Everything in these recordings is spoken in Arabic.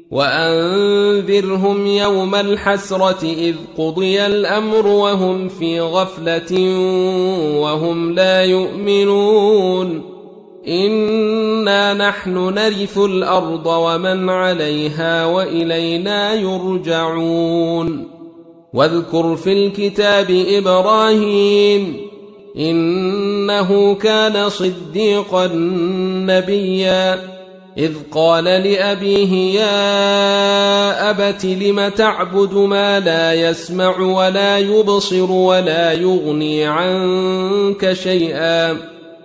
وأنذرهم يوم الحسرة إذ قضي الأمر وهم في غفلة وهم لا يؤمنون إنا نحن نرث الأرض ومن عليها وإلينا يرجعون واذكر في الكتاب إبراهيم إنه كان صديقا نبيا إذ قال لأبيه يا أبت لم تعبد ما لا يسمع ولا يبصر ولا يغني عنك شيئا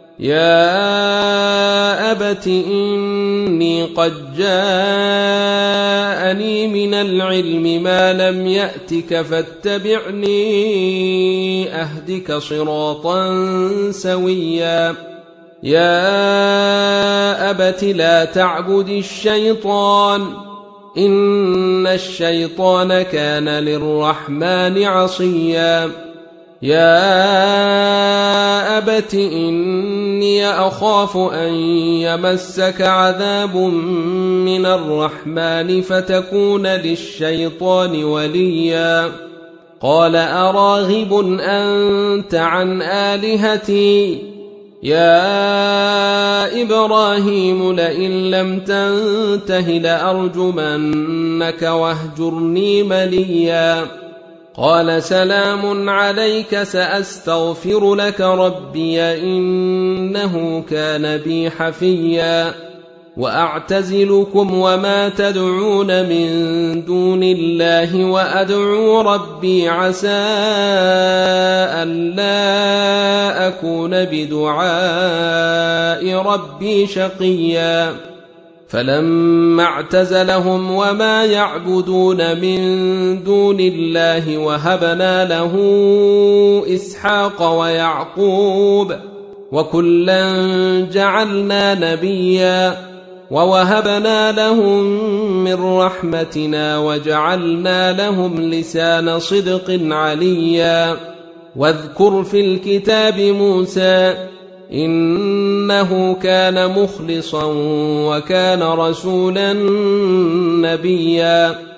يا أبت إني قد جاءني من العلم ما لم يأتك فاتبعني أهدك صراطا سويا يا أبت لا تعبد الشيطان إن الشيطان كان للرحمن عصيا يا أبت إني أخاف أن يمسك عذاب من الرحمن فتكون للشيطان وليا قال أراغب أنت عن آلهتي يا إبراهيم لئن لم تنته لأرجمنك واهجرني مليا قال سلام عليك سأستغفر لك ربي إنه كان بي حفيا وأعتزلكم وما تدعون من دون الله وأدعو ربي عسى ألا أكون بدعاء ربي شقيا فلما اعتزلهم وما يعبدون من دون الله وهبنا له إسحاق ويعقوب وكلا جعلنا نبيا ووهبنا لهم من رحمتنا وجعلنا لهم لسان صدق عليا واذكر في الكتاب موسى إنه كان مخلصا وكان رسولا نبيا